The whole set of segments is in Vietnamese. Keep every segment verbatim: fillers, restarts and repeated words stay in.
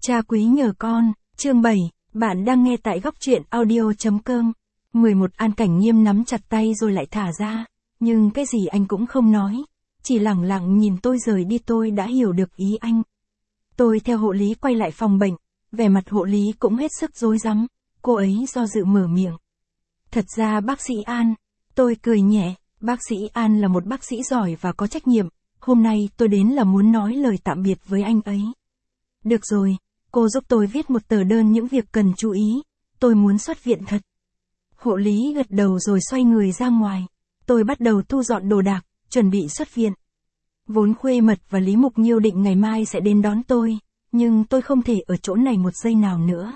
Cha quý nhờ con, chương bảy, bạn đang nghe tại góc truyện audio.com. mười một An Cảnh Nghiêm nắm chặt tay rồi lại thả ra, nhưng cái gì anh cũng không nói, chỉ lẳng lặng nhìn tôi rời đi. Tôi đã hiểu được ý anh. Tôi theo hộ lý quay lại phòng bệnh, vẻ mặt hộ lý cũng hết sức rối rắm, cô ấy do dự mở miệng. Thật ra bác sĩ An, tôi cười nhẹ, bác sĩ An là một bác sĩ giỏi và có trách nhiệm, hôm nay tôi đến là muốn nói lời tạm biệt với anh ấy. Được rồi, cô giúp tôi viết một tờ đơn những việc cần chú ý, tôi muốn xuất viện thật. Hộ lý gật đầu rồi xoay người ra ngoài, tôi bắt đầu thu dọn đồ đạc, chuẩn bị xuất viện. Vốn Khuê Mật và Lý Mục Nhiêu định ngày mai sẽ đến đón tôi, nhưng tôi không thể ở chỗ này một giây nào nữa.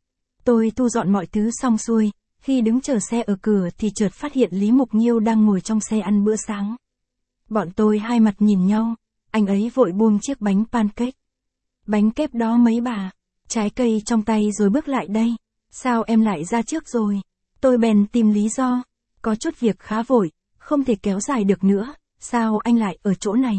Tôi thu dọn mọi thứ xong xuôi, khi đứng chờ xe ở cửa thì chợt phát hiện Lý Mục Nhiêu đang ngồi trong xe ăn bữa sáng. Bọn tôi hai mặt nhìn nhau, anh ấy vội buông chiếc bánh pancake. Bánh kép đó mấy bà, trái cây trong tay rồi bước lại đây. Sao em lại ra trước rồi? Tôi bèn tìm lý do. Có chút việc khá vội, không thể kéo dài được nữa. Sao anh lại ở chỗ này?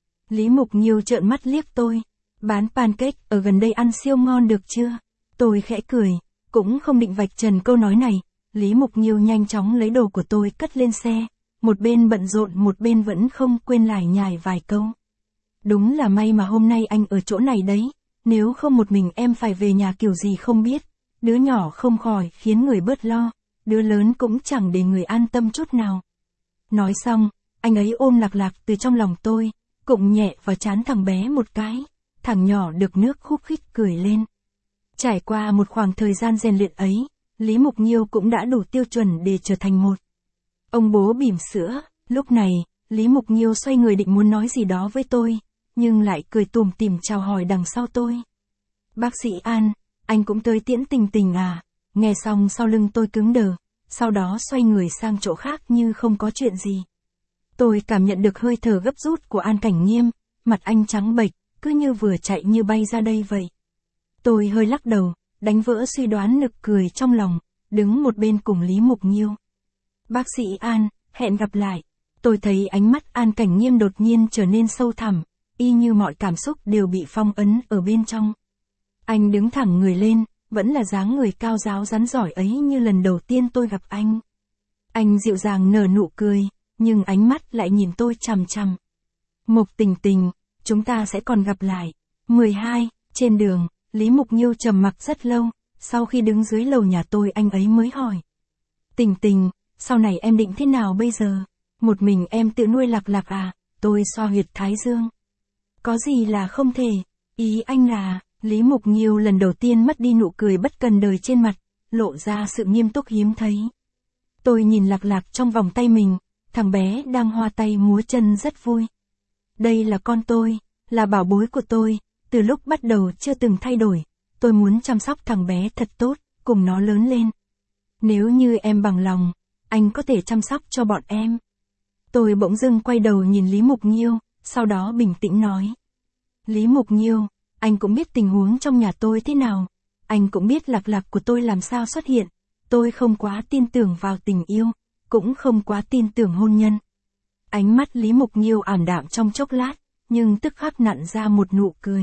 Lý Mục Nhiêu trợn mắt liếc tôi. Bán pancake ở gần đây ăn siêu ngon được chưa? Tôi khẽ cười, cũng không định vạch trần câu nói này. Lý Mục Nhiêu nhanh chóng lấy đồ của tôi cất lên xe. Một bên bận rộn một bên vẫn không quên lải nhải vài câu. Đúng là may mà hôm nay anh ở chỗ này đấy, nếu không một mình em phải về nhà kiểu gì không biết, đứa nhỏ không khỏi khiến người bớt lo, đứa lớn cũng chẳng để người an tâm chút nào. Nói xong, anh ấy ôm Lạc Lạc từ trong lòng tôi, cụng nhẹ vào trán thằng bé một cái, thằng nhỏ được nước khúc khích cười lên. Trải qua một khoảng thời gian rèn luyện ấy, Lý Mục Nhiêu cũng đã đủ tiêu chuẩn để trở thành một ông bố bỉm sữa. Lúc này, Lý Mục Nhiêu xoay người định muốn nói gì đó với tôi, nhưng lại cười tủm tỉm chào hỏi đằng sau tôi. Bác sĩ An, anh cũng tới tiễn Tình Tình à? Nghe xong sau lưng tôi cứng đờ, sau đó xoay người sang chỗ khác như không có chuyện gì. Tôi cảm nhận được hơi thở gấp rút của An Cảnh Nghiêm, mặt anh trắng bệch, cứ như vừa chạy như bay ra đây vậy. Tôi hơi lắc đầu, đánh vỡ suy đoán nực cười trong lòng, đứng một bên cùng Lý Mục Nhiêu. Bác sĩ An, hẹn gặp lại. Tôi thấy ánh mắt An Cảnh Nghiêm đột nhiên trở nên sâu thẳm, y như mọi cảm xúc đều bị phong ấn ở bên trong. Anh đứng thẳng người lên, vẫn là dáng người cao ráo rắn giỏi ấy như lần đầu tiên tôi gặp anh. Anh dịu dàng nở nụ cười, nhưng ánh mắt lại nhìn tôi chằm chằm. Mục Tình Tình, chúng ta sẽ còn gặp lại. mười hai, trên đường, Lý Mục Nhiêu trầm mặc rất lâu, sau khi đứng dưới lầu nhà tôi anh ấy mới hỏi. Tình Tình, sau này em định thế nào bây giờ? Một mình em tự nuôi Lạc Lạc à? Tôi xoa huyệt thái dương. Có gì là không thể? Ý anh là, Lý Mục Nhiêu lần đầu tiên mất đi nụ cười bất cần đời trên mặt, lộ ra sự nghiêm túc hiếm thấy. Tôi nhìn Lạc Lạc trong vòng tay mình, thằng bé đang hoa tay múa chân rất vui. Đây là con tôi, là bảo bối của tôi, từ lúc bắt đầu chưa từng thay đổi, tôi muốn chăm sóc thằng bé thật tốt, cùng nó lớn lên. Nếu như em bằng lòng, anh có thể chăm sóc cho bọn em. Tôi bỗng dưng quay đầu nhìn Lý Mục Nhiêu, sau đó bình tĩnh nói. Lý Mục Nhiêu, anh cũng biết tình huống trong nhà tôi thế nào, anh cũng biết Lạc Lạc của tôi làm sao xuất hiện, tôi không quá tin tưởng vào tình yêu, cũng không quá tin tưởng hôn nhân. Ánh mắt Lý Mục Nhiêu ảm đạm trong chốc lát, nhưng tức khắc nặn ra một nụ cười.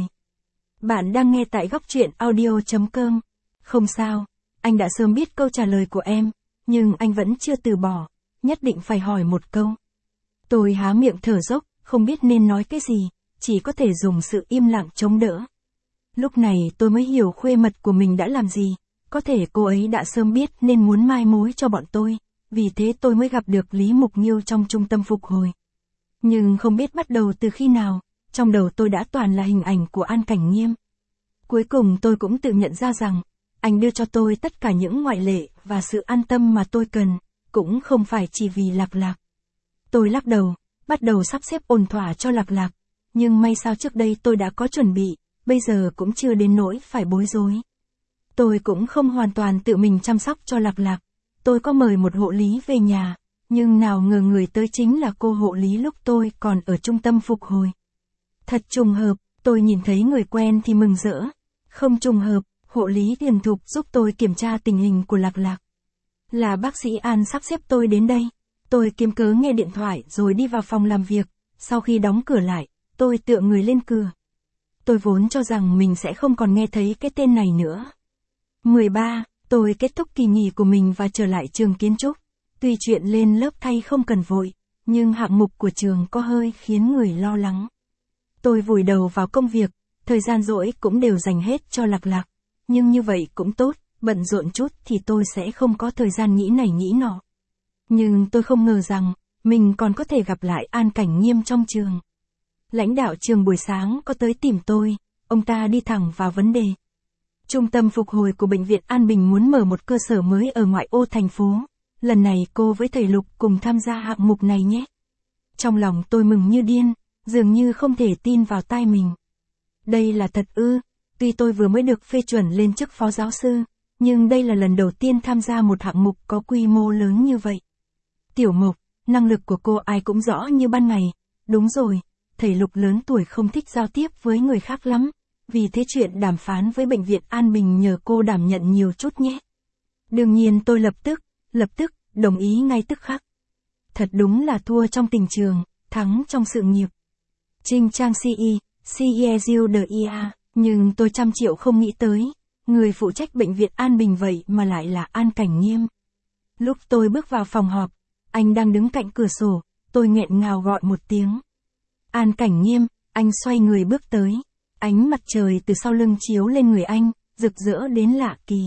Bạn đang nghe tại góc truyện audio.com. Không sao, anh đã sớm biết câu trả lời của em, nhưng anh vẫn chưa từ bỏ, nhất định phải hỏi một câu. Tôi há miệng thở dốc, không biết nên nói cái gì, chỉ có thể dùng sự im lặng chống đỡ. Lúc này tôi mới hiểu Khuê Mật của mình đã làm gì, có thể cô ấy đã sớm biết nên muốn mai mối cho bọn tôi, vì thế tôi mới gặp được Lý Mục Nhiêu trong trung tâm phục hồi. Nhưng không biết bắt đầu từ khi nào, trong đầu tôi đã toàn là hình ảnh của An Cảnh Nghiêm. Cuối cùng tôi cũng tự nhận ra rằng, anh đưa cho tôi tất cả những ngoại lệ và sự an tâm mà tôi cần, cũng không phải chỉ vì Lạc Lạc. Tôi lắc đầu, bắt đầu sắp xếp ổn thỏa cho Lạc Lạc, nhưng may sao trước đây tôi đã có chuẩn bị, bây giờ cũng chưa đến nỗi phải bối rối. Tôi cũng không hoàn toàn tự mình chăm sóc cho Lạc Lạc, tôi có mời một hộ lý về nhà, nhưng nào ngờ người tới chính là cô hộ lý lúc tôi còn ở trung tâm phục hồi. Thật trùng hợp, tôi nhìn thấy người quen thì mừng rỡ. Không trùng hợp, hộ lý Điền Thục giúp tôi kiểm tra tình hình của Lạc Lạc. Là bác sĩ An sắp xếp tôi đến đây. Tôi kiếm cớ nghe điện thoại rồi đi vào phòng làm việc, sau khi đóng cửa lại, tôi tựa người lên cửa. Tôi vốn cho rằng mình sẽ không còn nghe thấy cái tên này nữa. mười ba. Tôi kết thúc kỳ nghỉ của mình và trở lại trường kiến trúc. Tuy chuyện lên lớp thay không cần vội, nhưng hạng mục của trường có hơi khiến người lo lắng. Tôi vùi đầu vào công việc, thời gian rỗi cũng đều dành hết cho Lạc Lạc. Nhưng như vậy cũng tốt, bận rộn chút thì tôi sẽ không có thời gian nghĩ này nghĩ nọ. Nhưng tôi không ngờ rằng, mình còn có thể gặp lại An Cảnh Nghiêm trong trường. Lãnh đạo trường buổi sáng có tới tìm tôi, ông ta đi thẳng vào vấn đề. Trung tâm phục hồi của Bệnh viện An Bình muốn mở một cơ sở mới ở ngoại ô thành phố. Lần này cô với thầy Lục cùng tham gia hạng mục này nhé. Trong lòng tôi mừng như điên, dường như không thể tin vào tai mình. Đây là thật ư, tuy tôi vừa mới được phê chuẩn lên chức phó giáo sư, nhưng đây là lần đầu tiên tham gia một hạng mục có quy mô lớn như vậy. Tiểu Mộc, năng lực của cô ai cũng rõ như ban ngày. Đúng rồi, thầy Lục lớn tuổi không thích giao tiếp với người khác lắm. Vì thế chuyện đàm phán với Bệnh viện An Bình nhờ cô đảm nhận nhiều chút nhé. Đương nhiên tôi lập tức, lập tức, đồng ý ngay tức khắc. Thật đúng là thua trong tình trường, thắng trong sự nghiệp. Trinh Trang xê e, xê e u đê i a, nhưng tôi trăm triệu không nghĩ tới, người phụ trách Bệnh viện An Bình vậy mà lại là An Cảnh Nghiêm. Lúc tôi bước vào phòng họp, anh đang đứng cạnh cửa sổ, tôi nghẹn ngào gọi một tiếng. An Cảnh Nghiêm, anh xoay người bước tới. Ánh mặt trời từ sau lưng chiếu lên người anh, rực rỡ đến lạ kỳ.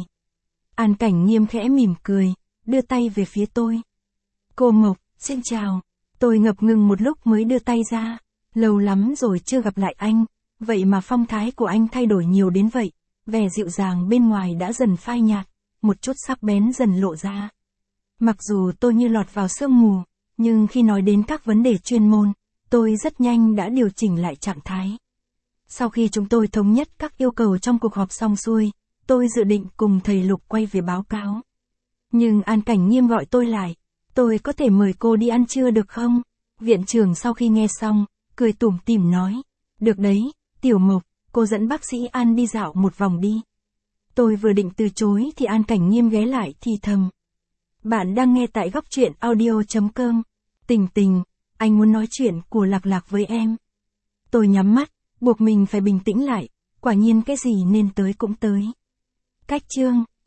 An Cảnh Nghiêm khẽ mỉm cười, đưa tay về phía tôi. Cô Mộc, xin chào. Tôi ngập ngừng một lúc mới đưa tay ra. Lâu lắm rồi chưa gặp lại anh, vậy mà phong thái của anh thay đổi nhiều đến vậy. Vẻ dịu dàng bên ngoài đã dần phai nhạt, một chút sắc bén dần lộ ra. Mặc dù tôi như lọt vào sương mù, nhưng khi nói đến các vấn đề chuyên môn, tôi rất nhanh đã điều chỉnh lại trạng thái. Sau khi chúng tôi thống nhất các yêu cầu trong cuộc họp xong xuôi, tôi dự định cùng thầy Lục quay về báo cáo. Nhưng An Cảnh Nghiêm gọi tôi lại. Tôi có thể mời cô đi ăn trưa được không? Viện trưởng sau khi nghe xong, cười tủm tỉm nói. Được đấy, Tiểu Mộc, cô dẫn bác sĩ An đi dạo một vòng đi. Tôi vừa định từ chối thì An Cảnh Nghiêm ghé lại thì thầm. Bạn đang nghe tại góc truyện audio chấm com. Tình Tình, anh muốn nói chuyện của Lạc Lạc với em. Tôi nhắm mắt, buộc mình phải bình tĩnh lại, quả nhiên cái gì nên tới cũng tới. Cách chương